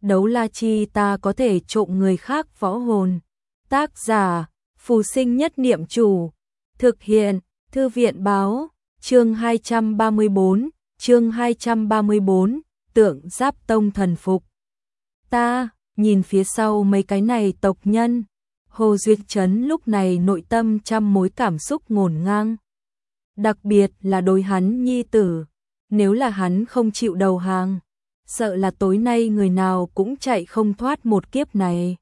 đấu la chi ta có thể trộm người khác võ hồn. Tác giả, Phù Sinh Nhất Niệm Chủ. Thực hiện, Thư viện Báo. Chương 234, chương 234, Tượng Giáp Tông thần phục. Ta, nhìn phía sau mấy cái này tộc nhân. Hồ Duyệt Trấn lúc này nội tâm trăm mối cảm xúc ngổn ngang. Đặc biệt là đối hắn nhi tử. Nếu là hắn không chịu đầu hàng, sợ là tối nay người nào cũng chạy không thoát một kiếp này.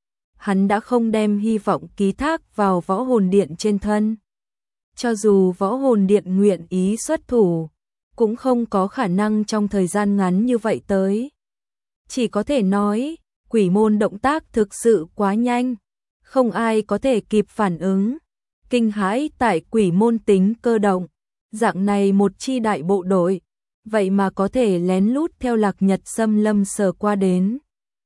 Hắn đã không đem hy vọng ký thác vào võ hồn điện trên thân. Cho dù võ hồn điện nguyện ý xuất thủ, cũng không có khả năng trong thời gian ngắn như vậy tới. Chỉ có thể nói, quỷ môn động tác thực sự quá nhanh, không ai có thể kịp phản ứng. Kinh hãi tại quỷ môn tính cơ động, dạng này một chi đại bộ đội, vậy mà có thể lén lút theo Lạc Nhật xâm lâm sờ qua đến.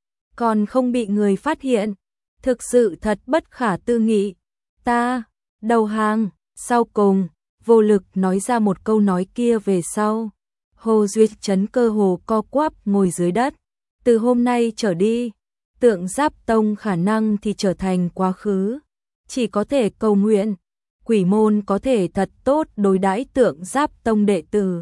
Còn không bị người phát hiện, thực sự thật bất khả tư nghị. Ta, đầu hàng. Sau cùng, vô lực nói ra một câu nói kia về sau. Hồ Duyệt Trấn cơ hồ co quắp ngồi dưới đất. Từ hôm nay trở đi, Tượng Giáp Tông khả năng thì trở thành quá khứ. Chỉ có thể cầu nguyện, quỷ môn có thể thật tốt đối đãi Tượng Giáp Tông đệ tử.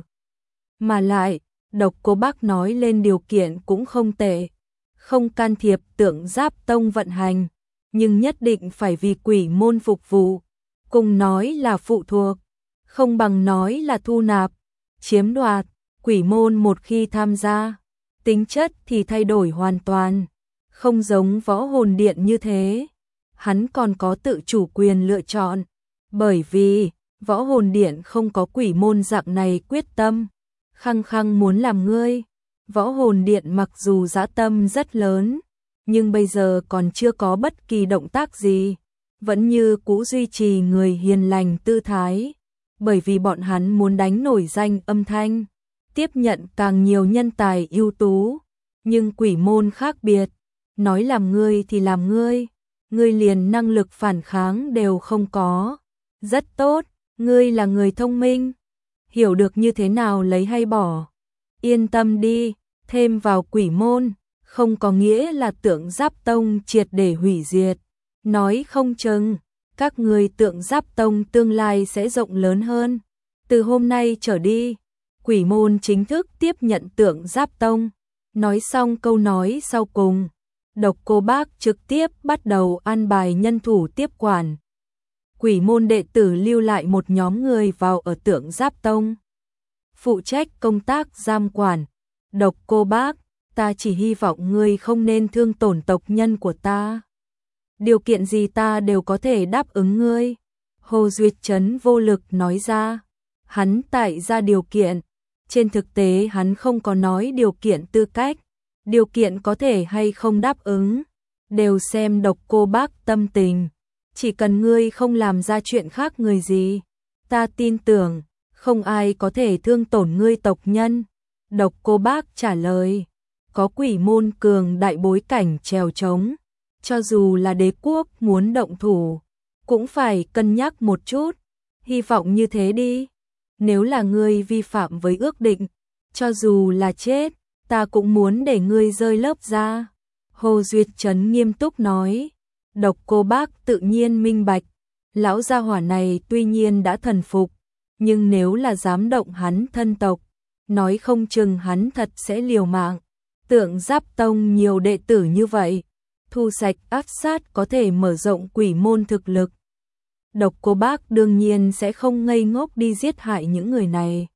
Mà lại, Độc Cô Bác nói lên điều kiện cũng không tệ. Không can thiệp Tượng Giáp Tông vận hành, nhưng nhất định phải vì quỷ môn phục vụ. Cùng nói là phụ thuộc, không bằng nói là thu nạp, chiếm đoạt. Quỷ môn một khi tham gia, tính chất thì thay đổi hoàn toàn, không giống võ hồn điện như thế. Hắn còn có tự chủ quyền lựa chọn, bởi vì võ hồn điện không có quỷ môn dạng này quyết tâm, khăng khăng muốn làm ngươi. Võ hồn điện mặc dù dã tâm rất lớn, nhưng bây giờ còn chưa có bất kỳ động tác gì. Vẫn như cũ duy trì người hiền lành tư thái, bởi vì bọn hắn muốn đánh nổi danh âm thanh, tiếp nhận càng nhiều nhân tài ưu tú. Nhưng quỷ môn khác biệt, nói làm ngươi thì làm ngươi liền năng lực phản kháng đều không có. Rất tốt, ngươi là người thông minh, hiểu được như thế nào lấy hay bỏ. Yên tâm đi, thêm vào quỷ môn, không có nghĩa là Tượng Giáp Tông triệt để hủy diệt. Nói không chừng, các người Tượng Giáp Tông tương lai sẽ rộng lớn hơn. Từ hôm nay trở đi, quỷ môn chính thức tiếp nhận Tượng Giáp Tông. Nói xong câu nói sau cùng, Độc Cô Bác trực tiếp bắt đầu an bài nhân thủ tiếp quản. Quỷ môn đệ tử lưu lại một nhóm người vào ở Tượng Giáp Tông, phụ trách công tác giam quản. Độc Cô Bác, ta chỉ hy vọng ngươi không nên thương tổn tộc nhân của ta. Điều kiện gì ta đều có thể đáp ứng ngươi. Hồ Duyệt Trấn vô lực nói ra. Hắn tại ra điều kiện. Trên thực tế hắn không có nói điều kiện tư cách. Điều kiện có thể hay không đáp ứng, đều xem Độc Cô Bác tâm tình. Chỉ cần ngươi không làm ra chuyện khác người gì, ta tin tưởng, không ai có thể thương tổn ngươi tộc nhân. Độc Cô Bác trả lời. Có quỷ môn cường đại bối cảnh trèo trống. Cho dù là đế quốc muốn động thủ, cũng phải cân nhắc một chút. Hy vọng như thế đi. Nếu là ngươi vi phạm với ước định, cho dù là chết, ta cũng muốn để ngươi rơi lớp da. Hồ Duyệt Trấn nghiêm túc nói. Độc Cô Bác tự nhiên minh bạch. Lão gia hỏa này tuy nhiên đã thần phục, nhưng nếu là dám động hắn thân tộc, nói không chừng hắn thật sẽ liều mạng. Tượng Giáp Tông nhiều đệ tử như vậy, thu sạch áp sát có thể mở rộng quỷ môn thực lực. Độc Cô Bác đương nhiên sẽ không ngây ngốc đi giết hại những người này.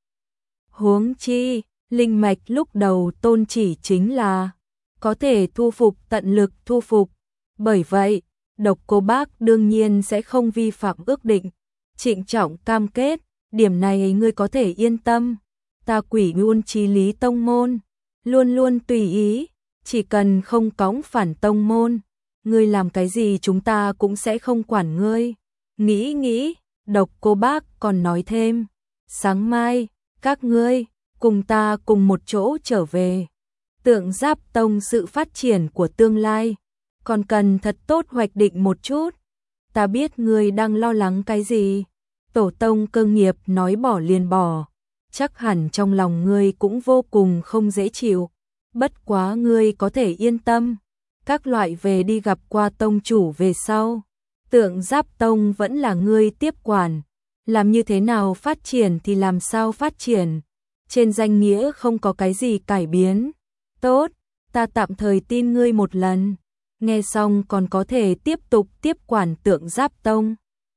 Huống chi, linh mạch lúc đầu tôn chỉ chính là có thể thu phục tận lực thu phục. Bởi vậy, Độc Cô Bác đương nhiên sẽ không vi phạm ước định, trịnh trọng cam kết, điểm này ngươi có thể yên tâm. Ta quỷ môn chí lý tông môn, luôn luôn tùy ý, chỉ cần không cõng phản tông môn, ngươi làm cái gì chúng ta cũng sẽ không quản ngươi. Nghĩ, Độc Cô Bác còn nói thêm, sáng mai, các ngươi, cùng ta cùng một chỗ trở về. Tượng Giáp Tông sự phát triển của tương lai, còn cần thật tốt hoạch định một chút. Ta biết ngươi đang lo lắng cái gì, tổ tông cơ nghiệp nói bỏ liền bỏ, chắc hẳn trong lòng ngươi cũng vô cùng không dễ chịu. Bất quá ngươi có thể yên tâm, các loại về đi gặp qua tông chủ về sau. Tượng Giáp Tông vẫn là ngươi tiếp quản, làm như thế nào phát triển thì làm sao phát triển, trên danh nghĩa không có cái gì cải biến. Tốt, ta tạm thời tin ngươi một lần, nghe xong còn có thể tiếp tục tiếp quản Tượng Giáp Tông.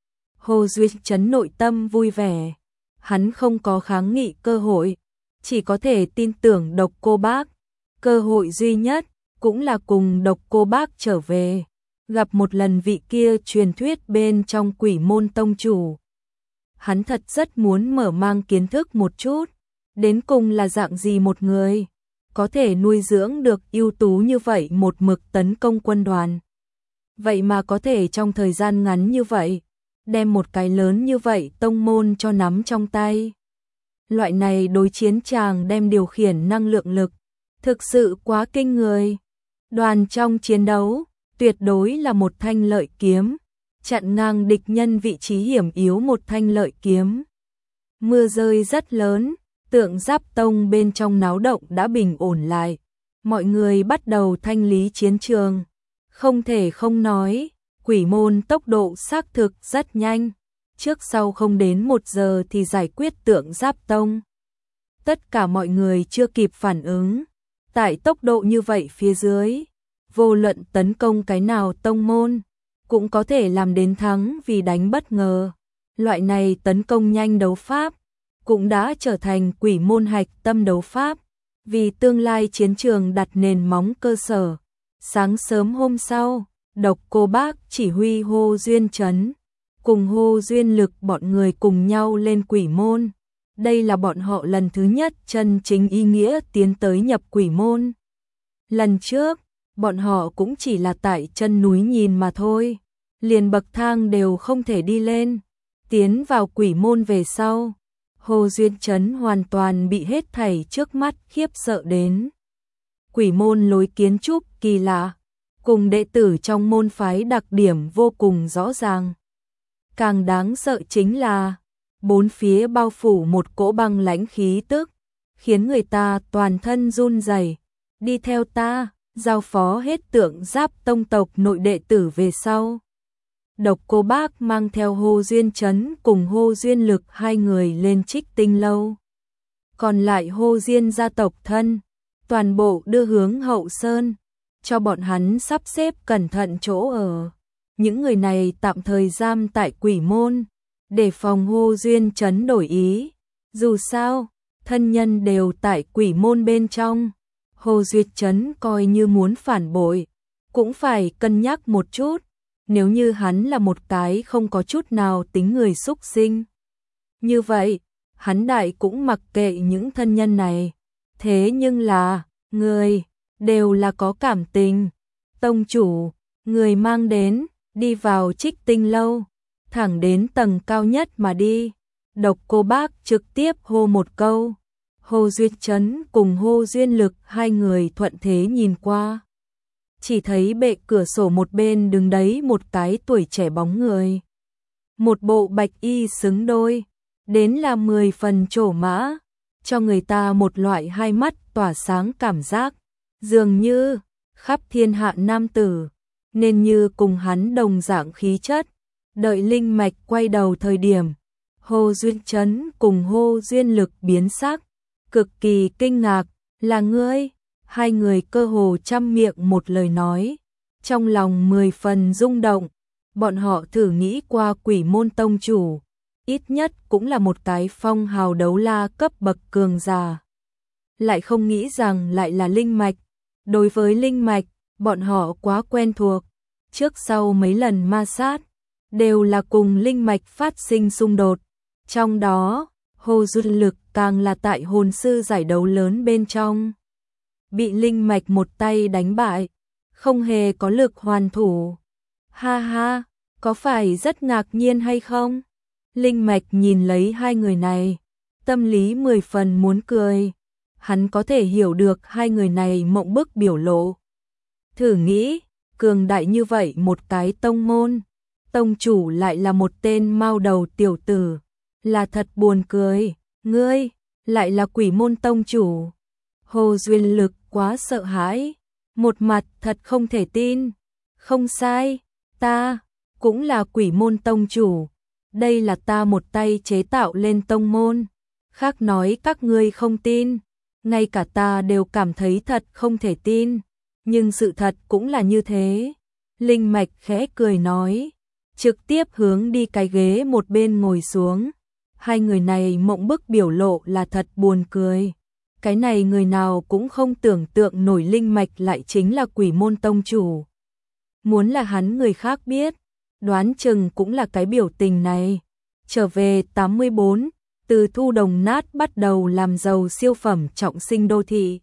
Hồ Duy Trấn nội tâm vui vẻ, hắn không có kháng nghị cơ hội, chỉ có thể tin tưởng Độc Cô Bác. Cơ hội duy nhất cũng là cùng Độc Cô Bác trở về, gặp một lần vị kia truyền thuyết bên trong Quỷ Môn tông chủ. Hắn thật rất muốn mở mang kiến thức một chút, đến cùng là dạng gì một người, có thể nuôi dưỡng được ưu tú như vậy một mực tấn công quân đoàn. Vậy mà có thể trong thời gian ngắn như vậy, đem một cái lớn như vậy tông môn cho nắm trong tay. Loại này đối chiến tràng đem điều khiển năng lượng lực, thực sự quá kinh người. Đoàn trong chiến đấu, tuyệt đối là một thanh lợi kiếm, chặn ngang địch nhân vị trí hiểm yếu một thanh lợi kiếm. Mưa rơi rất lớn, Tượng Giáp Tông bên trong náo động đã bình ổn lại. Mọi người bắt đầu thanh lý chiến trường. Không thể không nói, Quỷ Môn tốc độ xác thực rất nhanh. Trước sau không đến 1 giờ thì giải quyết Tượng Giáp Tông. Tất cả mọi người chưa kịp phản ứng. Tại tốc độ như vậy phía dưới, vô luận tấn công cái nào tông môn, cũng có thể làm đến thắng vì đánh bất ngờ. Loại này tấn công nhanh đấu pháp, cũng đã trở thành Quỷ Môn hạch tâm đấu pháp, vì tương lai chiến trường đặt nền móng cơ sở. Sáng sớm hôm sau, Độc Cô Bác chỉ huy Hồ Duyên Trấn, cùng Hồ Duyên Lực bọn người cùng nhau lên Quỷ Môn. Đây là bọn họ lần thứ nhất chân chính ý nghĩa tiến tới nhập Quỷ Môn. Lần trước, bọn họ cũng chỉ là tại chân núi nhìn mà thôi, liền bậc thang đều không thể đi lên. Tiến vào Quỷ Môn về sau, Hồ Duyên Trấn hoàn toàn bị hết thảy trước mắt khiếp sợ đến. Quỷ Môn lối kiến trúc kỳ lạ, cùng đệ tử trong môn phái đặc điểm vô cùng rõ ràng. Càng đáng sợ chính là, bốn phía bao phủ một cỗ băng lãnh khí tức, khiến người ta toàn thân run rẩy. Đi theo ta, giao phó hết Tượng Giáp Tông tộc nội đệ tử về sau. Độc Cô Bác mang theo Hồ Duyên Trấn cùng Hồ Duyên Lực hai người lên Trích Tinh Lâu. Còn lại Hồ Diên gia tộc thân, toàn bộ đưa hướng Hậu Sơn, cho bọn hắn sắp xếp cẩn thận chỗ ở. Những người này tạm thời giam tại Quỷ Môn, để phòng Hồ Duyên Trấn đổi ý. Dù sao, thân nhân đều tại Quỷ Môn bên trong. Hồ Duyệt Trấn coi như muốn phản bội, cũng phải cân nhắc một chút, nếu như hắn là một cái không có chút nào tính người xúc sinh. Như vậy, hắn đại cũng mặc kệ những thân nhân này. Thế nhưng là, người, đều là có cảm tình. Tông chủ, người mang đến, đi vào Trích Tinh Lâu, thẳng đến tầng cao nhất mà đi. Độc Cô Bác trực tiếp hô một câu. Hồ Duyệt Trấn cùng Hồ Duyên Lực hai người thuận thế nhìn qua. Chỉ thấy bệ cửa sổ một bên đứng đấy một cái tuổi trẻ bóng người. Một bộ bạch y xứng đôi, đến là 10 phần trổ mã, cho người ta một loại hai mắt tỏa sáng cảm giác, dường như khắp thiên hạ nam tử, nên như cùng hắn đồng dạng khí chất. Đợi linh mạch quay đầu thời điểm, Hồ Duyên Trấn cùng Hồ Duyên Lực biến sắc, cực kỳ kinh ngạc, là ngươi? Hai người cơ hồ trăm miệng một lời nói, trong lòng 10 phần rung động. Bọn họ thử nghĩ qua Quỷ Môn tông chủ, ít nhất cũng là một cái phong hào đấu la cấp bậc cường giả. Lại không nghĩ rằng lại là linh mạch. Đối với linh mạch, bọn họ quá quen thuộc. Trước sau mấy lần ma sát, đều là cùng linh mạch phát sinh xung đột. Trong đó, Hồ Duyên Lực càng là tại hồn sư giải đấu lớn bên trong. Bị linh mạch một tay đánh bại, không hề có lực hoàn thủ. Ha ha, có phải rất ngạc nhiên hay không? Linh mạch nhìn lấy hai người này, tâm lý 10 phần muốn cười. Hắn có thể hiểu được hai người này mộng bức biểu lộ. Thử nghĩ, cường đại như vậy một cái tông môn, tông chủ lại là một tên mao đầu tiểu tử, là thật buồn cười. Ngươi, lại là Quỷ Môn tông chủ. Hồ Duyên Lực quá sợ hãi, một mặt thật không thể tin. Không sai, ta cũng là Quỷ môn tông chủ, đây là ta một tay chế tạo lên tông môn. Khác nói các ngươi không tin, ngay cả ta đều cảm thấy thật không thể tin, nhưng sự thật cũng là như thế. Linh Mạch khẽ cười nói, trực tiếp hướng đi cái ghế một bên ngồi xuống. Hai người này mộng bức biểu lộ là thật buồn cười. Cái này người nào cũng không tưởng tượng nổi Linh Mạch lại chính là Quỷ môn tông chủ. Muốn là hắn người khác biết, đoán chừng cũng là cái biểu tình này. Trở về 84, từ Thu Đồng Nát bắt đầu làm giàu siêu phẩm trọng sinh đô thị.